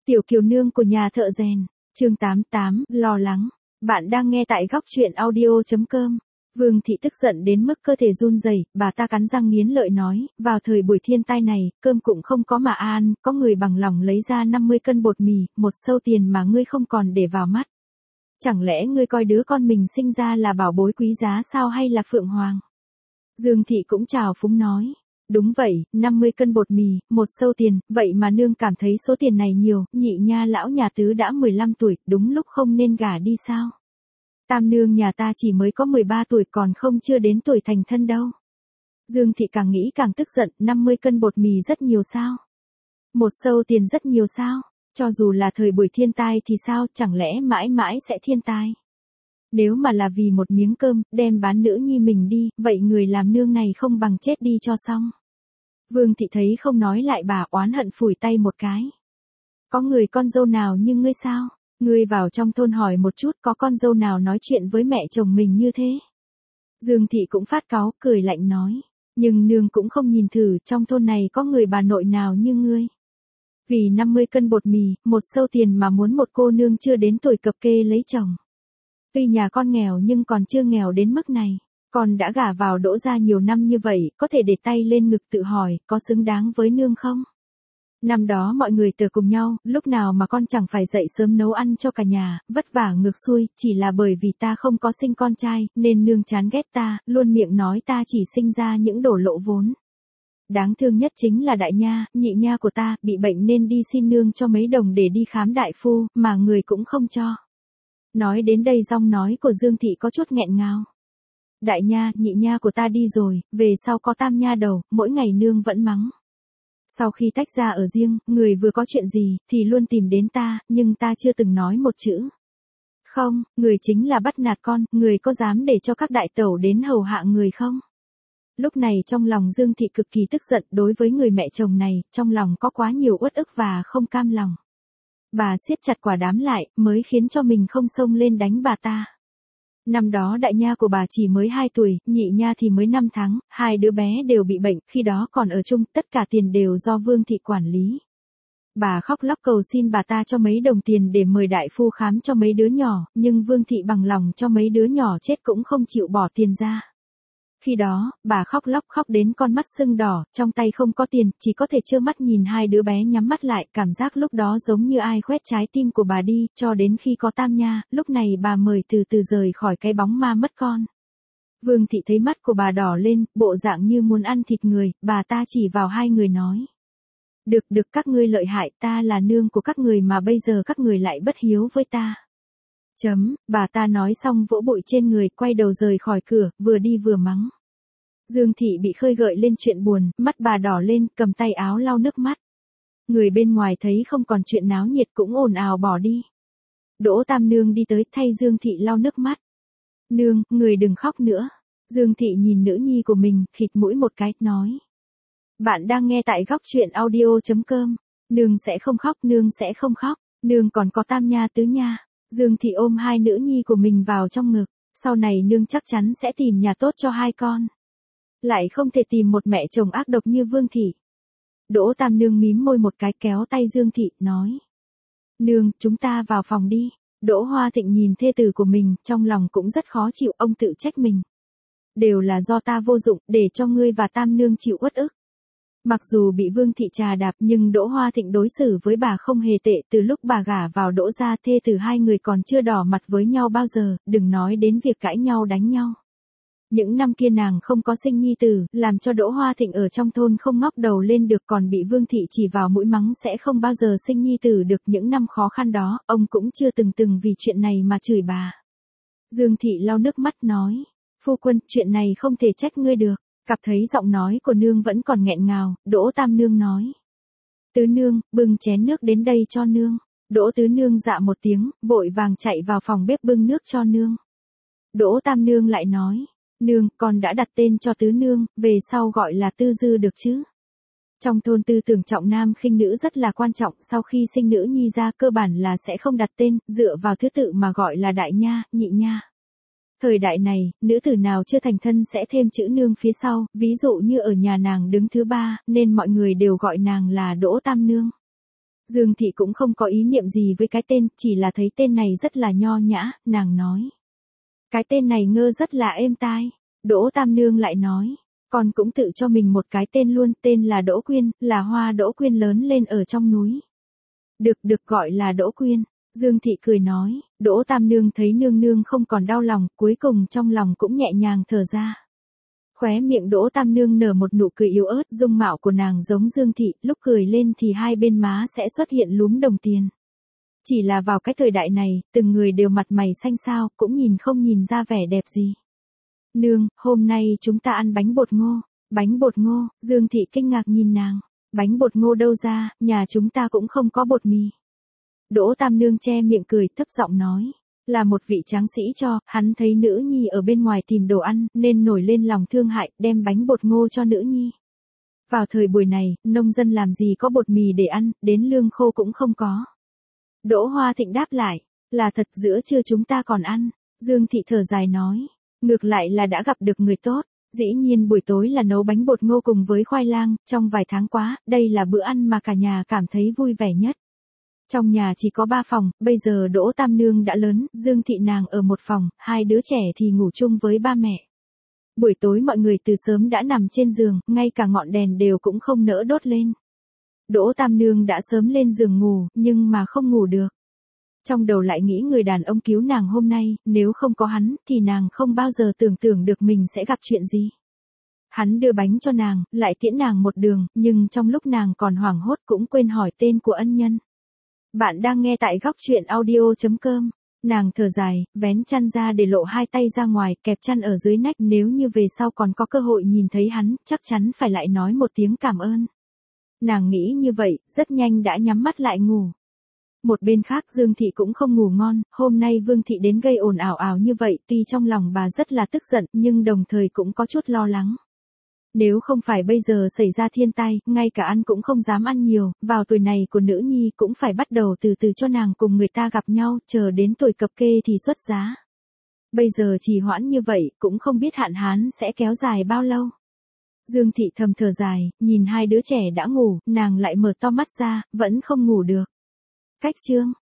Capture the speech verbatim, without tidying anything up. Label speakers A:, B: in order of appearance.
A: Tiểu Kiều nương của nhà thợ rèn, chương tám mươi tám, lo lắng. Bạn đang nghe tại góc truyện audio chấm com. Vương thị tức giận đến mức cơ thể run rẩy, bà ta cắn răng nghiến lợi nói, vào thời buổi thiên tai này, cơm cũng không có mà ăn, có người bằng lòng lấy ra năm mươi cân bột mì, một sâu tiền mà ngươi không còn để vào mắt. Chẳng lẽ ngươi coi đứa con mình sinh ra là bảo bối quý giá sao hay là phượng hoàng? Dương thị cũng trào phúng nói. Đúng vậy, năm mươi cân bột mì, một sâu tiền, vậy mà nương cảm thấy số tiền này nhiều, nhị nha lão nhà tứ đã mười lăm tuổi, đúng lúc không nên gả đi sao? Tam nương nhà ta chỉ mới có mười ba tuổi còn không chưa đến tuổi thành thân đâu. Dương thị càng nghĩ càng tức giận, năm mươi cân bột mì rất nhiều sao? Một sâu tiền rất nhiều sao? Cho dù là thời buổi thiên tai thì sao, chẳng lẽ mãi mãi sẽ thiên tai? Nếu mà là vì một miếng cơm, đem bán nữ nhi mình đi, vậy người làm nương này không bằng chết đi cho xong. Vương thị thấy không nói lại bà oán hận phủi tay một cái. Có người con dâu nào như ngươi sao? Ngươi vào trong thôn hỏi một chút có con dâu nào nói chuyện với mẹ chồng mình như thế? Dương thị cũng phát cáu, cười lạnh nói. Nhưng nương cũng không nhìn thử trong thôn này có người bà nội nào như ngươi. Vì năm mươi cân bột mì, một sâu tiền mà muốn một cô nương chưa đến tuổi cập kê lấy chồng. Tuy nhà con nghèo nhưng còn chưa nghèo đến mức này. Con đã gả vào Đỗ gia nhiều năm như vậy, có thể để tay lên ngực tự hỏi, có xứng đáng với nương không? Năm đó mọi người tờ cùng nhau, lúc nào mà con chẳng phải dậy sớm nấu ăn cho cả nhà, vất vả ngược xuôi, chỉ là bởi vì ta không có sinh con trai, nên nương chán ghét ta, luôn miệng nói ta chỉ sinh ra những đổ lộ vốn. Đáng thương nhất chính là đại nha, nhị nha của ta, bị bệnh nên đi xin nương cho mấy đồng để đi khám đại phu, mà người cũng không cho. Nói đến đây giọng nói của Dương thị có chút nghẹn ngào. Đại nha, nhị nha của ta đi rồi, về sau có tam nha đầu, mỗi ngày nương vẫn mắng. Sau khi tách ra ở riêng, người vừa có chuyện gì, thì luôn tìm đến ta, nhưng ta chưa từng nói một chữ. Không, người chính là bắt nạt con, người có dám để cho các đại tẩu đến hầu hạ người không? Lúc này trong lòng Dương thị cực kỳ tức giận đối với người mẹ chồng này, trong lòng có quá nhiều uất ức và không cam lòng. Bà siết chặt quả đám lại, mới khiến cho mình không xông lên đánh bà ta. Năm đó đại nha của bà chỉ mới hai tuổi, nhị nha thì mới năm tháng, hai đứa bé đều bị bệnh, khi đó còn ở chung, tất cả tiền đều do Vương thị quản lý. Bà khóc lóc cầu xin bà ta cho mấy đồng tiền để mời đại phu khám cho mấy đứa nhỏ, nhưng Vương thị bằng lòng cho mấy đứa nhỏ chết cũng không chịu bỏ tiền ra. Khi đó, bà khóc lóc khóc đến con mắt sưng đỏ, trong tay không có tiền, chỉ có thể trơ mắt nhìn hai đứa bé nhắm mắt lại, cảm giác lúc đó giống như ai khoét trái tim của bà đi, cho đến khi có tam nha, lúc này bà mời từ từ rời khỏi cái bóng ma mất con. Vương thị thấy mắt của bà đỏ lên, bộ dạng như muốn ăn thịt người, bà ta chỉ vào hai người nói. Được được các ngươi lợi hại, ta là nương của các người mà bây giờ các người lại bất hiếu với ta. Chấm, bà ta nói xong vỗ bụi trên người, quay đầu rời khỏi cửa, vừa đi vừa mắng. Dương thị bị khơi gợi lên chuyện buồn, mắt bà đỏ lên, cầm tay áo lau nước mắt. Người bên ngoài thấy không còn chuyện náo nhiệt cũng ồn ào bỏ đi. Đỗ Tam nương đi tới thay Dương thị lau nước mắt. Nương, người đừng khóc nữa. Dương thị nhìn nữ nhi của mình, khịt mũi một cái, nói. Bạn đang nghe tại góc truyện audio chấm com. Nương sẽ không khóc, nương sẽ không khóc, nương còn có tam nha tứ nha. Dương thị ôm hai nữ nhi của mình vào trong ngực, sau này nương chắc chắn sẽ tìm nhà tốt cho hai con. Lại không thể tìm một mẹ chồng ác độc như Vương thị. Đỗ Tam nương mím môi một cái kéo tay Dương thị, nói. Nương, chúng ta vào phòng đi. Đỗ Hoa Thịnh nhìn thê tử của mình, trong lòng cũng rất khó chịu, ông tự trách mình. Đều là do ta vô dụng, để cho ngươi và Tam nương chịu uất ức. Mặc dù bị Vương thị trà đạp nhưng Đỗ Hoa Thịnh đối xử với bà không hề tệ, từ lúc bà gả vào Đỗ gia thê tử hai người còn chưa đỏ mặt với nhau bao giờ, đừng nói đến việc cãi nhau đánh nhau. Những năm kia nàng không có sinh nhi tử, làm cho Đỗ Hoa Thịnh ở trong thôn không ngóc đầu lên được, còn bị Vương thị chỉ vào mũi mắng sẽ không bao giờ sinh nhi tử được. Những năm khó khăn đó, ông cũng chưa từng từng vì chuyện này mà chửi bà. Dương thị lau nước mắt nói, phu quân, chuyện này không thể trách ngươi được. Cặp thấy giọng nói của nương vẫn còn nghẹn ngào, Đỗ Tam nương nói. Tứ nương, bưng chén nước đến đây cho nương. Đỗ tứ nương dạ một tiếng, vội vàng chạy vào phòng bếp bưng nước cho nương. Đỗ Tam nương lại nói, nương, con đã đặt tên cho tứ nương, về sau gọi là Tư Dư được chứ. Trong thôn tư tưởng trọng nam khinh nữ rất là quan trọng, sau khi sinh nữ nhi ra cơ bản là sẽ không đặt tên, dựa vào thứ tự mà gọi là đại nha, nhị nha. Thời đại này, nữ tử nào chưa thành thân sẽ thêm chữ nương phía sau, ví dụ như ở nhà nàng đứng thứ ba, nên mọi người đều gọi nàng là Đỗ Tam nương. Dương Thị cũng không có ý niệm gì với cái tên, chỉ là thấy tên này rất là nho nhã, nàng nói. Cái tên này ngơ rất là êm tai. Đỗ Tam Nương lại nói, con cũng tự cho mình một cái tên luôn, tên là Đỗ Quyên, là hoa đỗ quyên lớn lên ở trong núi. Được được gọi là Đỗ Quyên. Dương Thị cười nói, Đỗ Tam Nương thấy nương nương không còn đau lòng, cuối cùng trong lòng cũng nhẹ nhàng thở ra. Khóe miệng Đỗ Tam Nương nở một nụ cười yếu ớt, dung mạo của nàng giống Dương Thị, lúc cười lên thì hai bên má sẽ xuất hiện lúm đồng tiền. Chỉ là vào cái thời đại này, từng người đều mặt mày xanh xao, cũng nhìn không nhìn ra vẻ đẹp gì. Nương, hôm nay chúng ta ăn bánh bột ngô. Bánh bột ngô, Dương Thị kinh ngạc nhìn nàng. Bánh bột ngô đâu ra, nhà chúng ta cũng không có bột mì. Đỗ Tam Nương che miệng cười, thấp giọng nói. Là một vị tráng sĩ cho, hắn thấy nữ nhi ở bên ngoài tìm đồ ăn, nên nổi lên lòng thương hại, đem bánh bột ngô cho nữ nhi. Vào thời buổi này, nông dân làm gì có bột mì để ăn, đến lương khô cũng không có. Đỗ Hoa Thịnh đáp lại, là thật, giữa trưa chúng ta còn ăn. Dương Thị thở dài nói, ngược lại là đã gặp được người tốt. Dĩ nhiên buổi tối là nấu bánh bột ngô cùng với khoai lang, trong vài tháng quá, đây là bữa ăn mà cả nhà cảm thấy vui vẻ nhất. Trong nhà chỉ có ba phòng, bây giờ Đỗ Tam Nương đã lớn, Dương Thị nàng ở một phòng, hai đứa trẻ thì ngủ chung với ba mẹ. Buổi tối mọi người từ sớm đã nằm trên giường, ngay cả ngọn đèn đều cũng không nỡ đốt lên. Đỗ Tam Nương đã sớm lên giường ngủ, nhưng mà không ngủ được. Trong đầu lại nghĩ người đàn ông cứu nàng hôm nay, nếu không có hắn, thì nàng không bao giờ tưởng tượng được mình sẽ gặp chuyện gì. Hắn đưa bánh cho nàng, lại tiễn nàng một đường, nhưng trong lúc nàng còn hoảng hốt cũng quên hỏi tên của ân nhân. Bạn đang nghe tại góc truyện audio chấm com. Nàng thở dài, vén chăn ra để lộ hai tay ra ngoài, kẹp chăn ở dưới nách, nếu như về sau còn có cơ hội nhìn thấy hắn, chắc chắn phải lại nói một tiếng cảm ơn. Nàng nghĩ như vậy, rất nhanh đã nhắm mắt lại ngủ. Một bên khác Dương Thị cũng không ngủ ngon, hôm nay Vương Thị đến gây ồn ào ào như vậy, tuy trong lòng bà rất là tức giận, nhưng đồng thời cũng có chút lo lắng. Nếu không phải bây giờ xảy ra thiên tai, ngay cả ăn cũng không dám ăn nhiều, vào tuổi này của nữ nhi cũng phải bắt đầu từ từ cho nàng cùng người ta gặp nhau, chờ đến tuổi cập kê thì xuất giá. Bây giờ trì hoãn như vậy, cũng không biết hạn hán sẽ kéo dài bao lâu. Dương Thị thầm thở dài, nhìn hai đứa trẻ đã ngủ, nàng lại mở to mắt ra, vẫn không ngủ được. Cách chương